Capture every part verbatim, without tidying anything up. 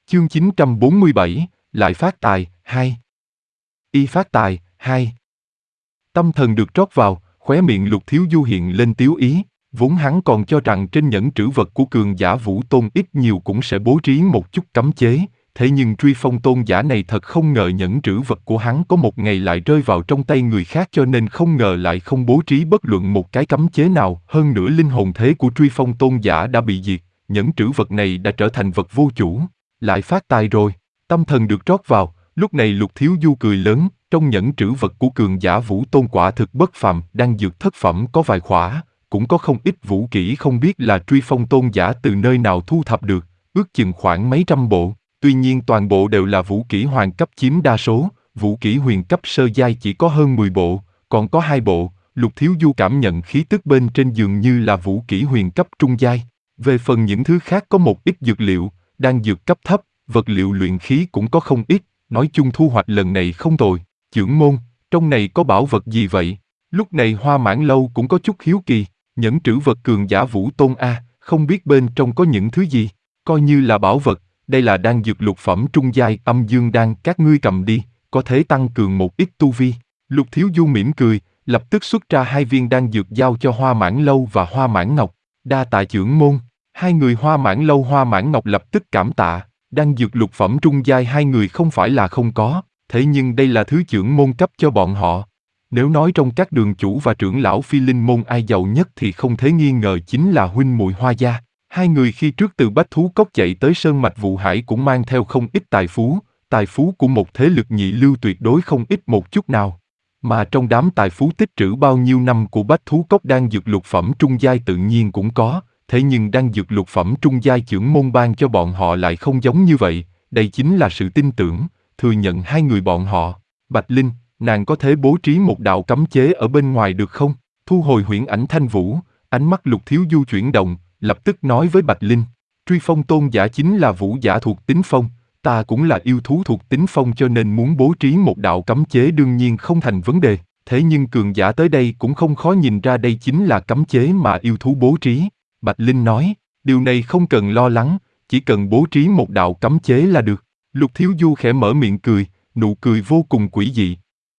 Chương chín trăm bốn mươi bảy, lại phát tài, hai. Y phát tài, hai. Tâm thần được trót vào, khóe miệng Lục Thiếu Du hiện lên tiếu ý, vốn hắn còn cho rằng trên nhẫn trữ vật của cường giả Vũ Tôn ít nhiều cũng sẽ bố trí một chút cấm chế, thế nhưng Truy Phong tôn giả này thật không ngờ nhẫn trữ vật của hắn có một ngày lại rơi vào trong tay người khác, cho nên không ngờ lại không bố trí bất luận một cái cấm chế nào, hơn nữa linh hồn thế của Truy Phong tôn giả đã bị diệt, nhẫn trữ vật này đã trở thành vật vô chủ, lại phát tài rồi. Tâm thần được trót vào, lúc này Lục Thiếu Du cười lớn, trong nhẫn trữ vật của cường giả Vũ Tôn quả thực bất phàm, đan dược thất phẩm có vài khỏa, cũng có không ít vũ kỹ không biết là Truy Phong tôn giả từ nơi nào thu thập được, ước chừng khoảng mấy trăm bộ, tuy nhiên toàn bộ đều là vũ kỹ hoàng cấp chiếm đa số, vũ kỹ huyền cấp sơ giai chỉ có hơn mười bộ, còn có hai bộ, Lục Thiếu Du cảm nhận khí tức bên trên dường như là vũ kỹ huyền cấp trung giai. Về phần những thứ khác có một ít dược liệu, đan dược cấp thấp, vật liệu luyện khí cũng có không ít, nói chung thu hoạch lần này không tồi. Chưởng môn, trong này có bảo vật gì vậy? Lúc này Hoa Mãn Lâu cũng có chút hiếu kỳ, nhẫn trữ vật cường giả Vũ Tôn A, không biết bên trong có những thứ gì, coi như là bảo vật, đây là đan dược lục phẩm trung giai âm dương đan, các ngươi cầm đi, có thể tăng cường một ít tu vi. Lục Thiếu Du mỉm cười, lập tức xuất ra hai viên đan dược giao cho Hoa Mãn Lâu và Hoa Mãn Ngọc, đa tạ chưởng môn. Hai người Hoa Mãn Lâu Hoa Mãn Ngọc lập tức cảm tạ, đan dược lục phẩm trung giai hai người không phải là không có, thế nhưng đây là thứ chưởng môn cấp cho bọn họ. Nếu nói trong các đường chủ và trưởng lão Phi Linh môn ai giàu nhất thì không thể nghi ngờ chính là huynh muội Hoa gia. Hai người khi trước từ Bách Thú Cốc chạy tới Sơn Mạch Vụ Hải cũng mang theo không ít tài phú, tài phú của một thế lực nhị lưu tuyệt đối không ít một chút nào. Mà trong đám tài phú tích trữ bao nhiêu năm của Bách Thú Cốc đan dược lục phẩm trung giai tự nhiên cũng có, thế nhưng đan dược lục phẩm trung giai chưởng môn ban cho bọn họ lại không giống như vậy, đây chính là sự tin tưởng, thừa nhận hai người bọn họ. Bạch Linh, nàng có thể bố trí một đạo cấm chế ở bên ngoài được không? Thu hồi huyễn ảnh thanh vũ, ánh mắt Lục Thiếu Du chuyển động, lập tức nói với Bạch Linh, Truy Phong tôn giả chính là vũ giả thuộc tính phong, ta cũng là yêu thú thuộc tính phong cho nên muốn bố trí một đạo cấm chế đương nhiên không thành vấn đề, thế nhưng cường giả tới đây cũng không khó nhìn ra đây chính là cấm chế mà yêu thú bố trí. Bạch Linh nói, điều này không cần lo lắng, chỉ cần bố trí một đạo cấm chế là được. Lục Thiếu Du khẽ mở miệng cười, nụ cười vô cùng quỷ dị.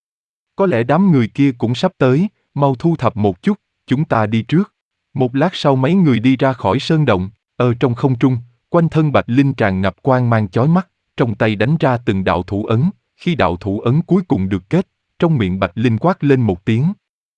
Có lẽ đám người kia cũng sắp tới, mau thu thập một chút, chúng ta đi trước. Một lát sau mấy người đi ra khỏi sơn động, ở trong không trung, quanh thân Bạch Linh tràn ngập quang mang chói mắt, trong tay đánh ra từng đạo thủ ấn, khi đạo thủ ấn cuối cùng được kết, trong miệng Bạch Linh quát lên một tiếng.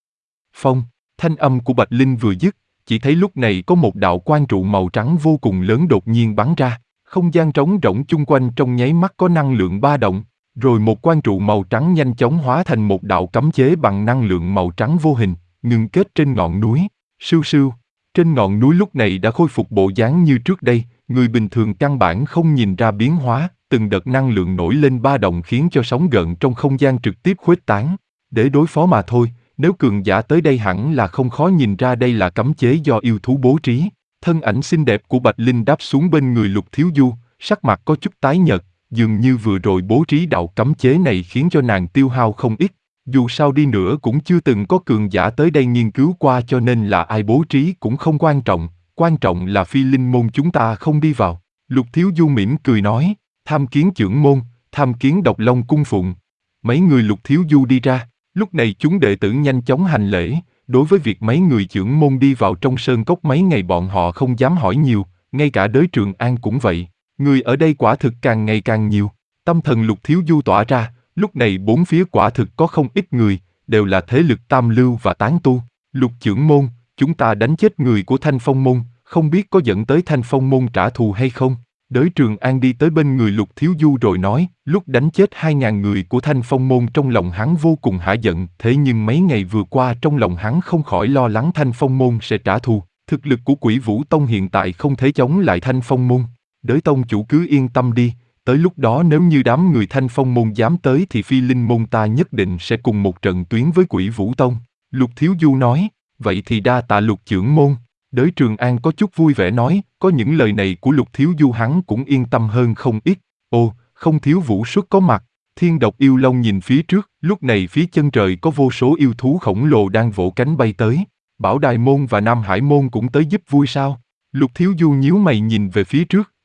Phong, thanh âm của Bạch Linh vừa dứt, chỉ thấy lúc này có một đạo quang trụ màu trắng vô cùng lớn đột nhiên bắn ra, không gian trống rỗng chung quanh trong nháy mắt có năng lượng ba động, rồi một quang trụ màu trắng nhanh chóng hóa thành một đạo cấm chế bằng năng lượng màu trắng vô hình, ngưng kết trên ngọn núi. Sưu sưu, trên ngọn núi lúc này đã khôi phục bộ dáng như trước đây, người bình thường căn bản không nhìn ra biến hóa, từng đợt năng lượng nổi lên ba động khiến cho sóng gợn trong không gian trực tiếp khuếch tán. Để đối phó mà thôi, nếu cường giả tới đây hẳn là không khó nhìn ra đây là cấm chế do yêu thú bố trí. Thân ảnh xinh đẹp của Bạch Linh đáp xuống bên người Lục Thiếu Du, sắc mặt có chút tái nhợt, dường như vừa rồi bố trí đạo cấm chế này khiến cho nàng tiêu hao không ít. Dù sao đi nữa cũng chưa từng có cường giả tới đây nghiên cứu qua cho nên là ai bố trí cũng không quan trọng, quan trọng là Phi Linh môn chúng ta không đi vào. Lục Thiếu Du mỉm cười nói, tham kiến chưởng môn, tham kiến Độc Long cung phụng. Mấy người Lục Thiếu Du đi ra, lúc này chúng đệ tử nhanh chóng hành lễ. Đối với việc mấy người chưởng môn đi vào trong sơn cốc mấy ngày bọn họ không dám hỏi nhiều, ngay cả Đới Trường An cũng vậy. Người ở đây quả thực càng ngày càng nhiều. Tâm thần Lục Thiếu Du tỏa ra, lúc này bốn phía quả thực có không ít người, đều là thế lực tam lưu và tán tu. Lục chưởng môn, chúng ta đánh chết người của Thanh Phong môn, không biết có dẫn tới Thanh Phong môn trả thù hay không? Đới Trường An đi tới bên người Lục Thiếu Du rồi nói, lúc đánh chết hai ngàn người của Thanh Phong môn trong lòng hắn vô cùng hả giận, thế nhưng mấy ngày vừa qua trong lòng hắn không khỏi lo lắng Thanh Phong môn sẽ trả thù. Thực lực của Quỷ Vũ Tông hiện tại không thể chống lại Thanh Phong môn. Đới tông chủ cứ yên tâm đi, tới lúc đó nếu như đám người Thanh Phong môn dám tới thì Phi Linh môn ta nhất định sẽ cùng một trận tuyến với Quỷ Vũ Tông. Lục Thiếu Du nói, vậy thì đa tạ Lục chưởng môn. Đới Trường An có chút vui vẻ nói, có những lời này của Lục Thiếu Du hắn cũng yên tâm hơn không ít. Ồ, không thiếu vũ xuất có mặt. Thiên độc yêu long nhìn phía trước, lúc này phía chân trời có vô số yêu thú khổng lồ đang vỗ cánh bay tới. Bảo Đài môn và Nam Hải môn cũng tới giúp vui sao? Lục Thiếu Du nhíu mày nhìn về phía trước,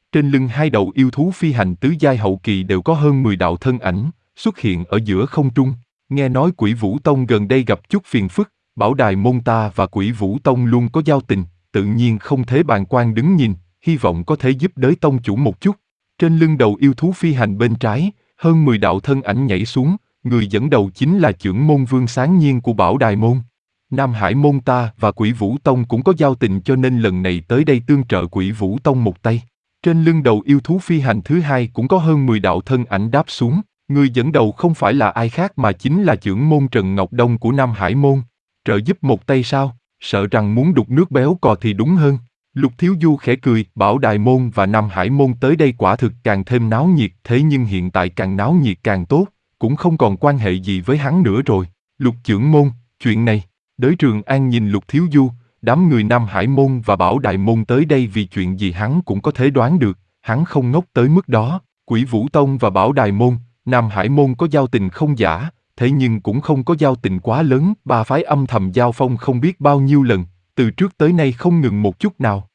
Trên lưng hai đầu yêu thú phi hành tứ giai hậu kỳ đều có hơn mười đạo thân ảnh, xuất hiện ở giữa không trung. Nghe nói Quỷ Vũ Tông gần đây gặp chút phiền phức, Bảo Đài môn ta và Quỷ Vũ Tông luôn có giao tình, tự nhiên không thể bàng quan đứng nhìn, hy vọng có thể giúp đới tông chủ một chút. Trên lưng đầu yêu thú phi hành bên trái, hơn mười đạo thân ảnh nhảy xuống, người dẫn đầu chính là chưởng môn Vương Sáng Nhiên của Bảo Đài môn. Nam Hải môn ta và Quỷ Vũ Tông cũng có giao tình cho nên lần này tới đây tương trợ Quỷ Vũ Tông một tay. Trên lưng đầu yêu thú phi hành thứ hai cũng có hơn mười đạo thân ảnh đáp xuống, người dẫn đầu không phải là ai khác mà chính là chưởng môn Trần Ngọc Đông của Nam Hải môn. Trợ giúp một tay sao, sợ rằng muốn đục nước béo cò thì đúng hơn. Lục Thiếu Du khẽ cười, Bảo Đài môn và Nam Hải môn tới đây quả thực càng thêm náo nhiệt, thế nhưng hiện tại càng náo nhiệt càng tốt, cũng không còn quan hệ gì với hắn nữa rồi. Lục chưởng môn, chuyện này, Đới Trường An nhìn Lục Thiếu Du, đám người Nam Hải môn và Bảo Đại môn tới đây vì chuyện gì hắn cũng có thể đoán được, hắn không ngốc tới mức đó. Quỷ Vũ Tông và Bảo Đài môn, Nam Hải môn có giao tình không giả, thế nhưng cũng không có giao tình quá lớn, ba phái âm thầm giao phong không biết bao nhiêu lần, từ trước tới nay không ngừng một chút nào.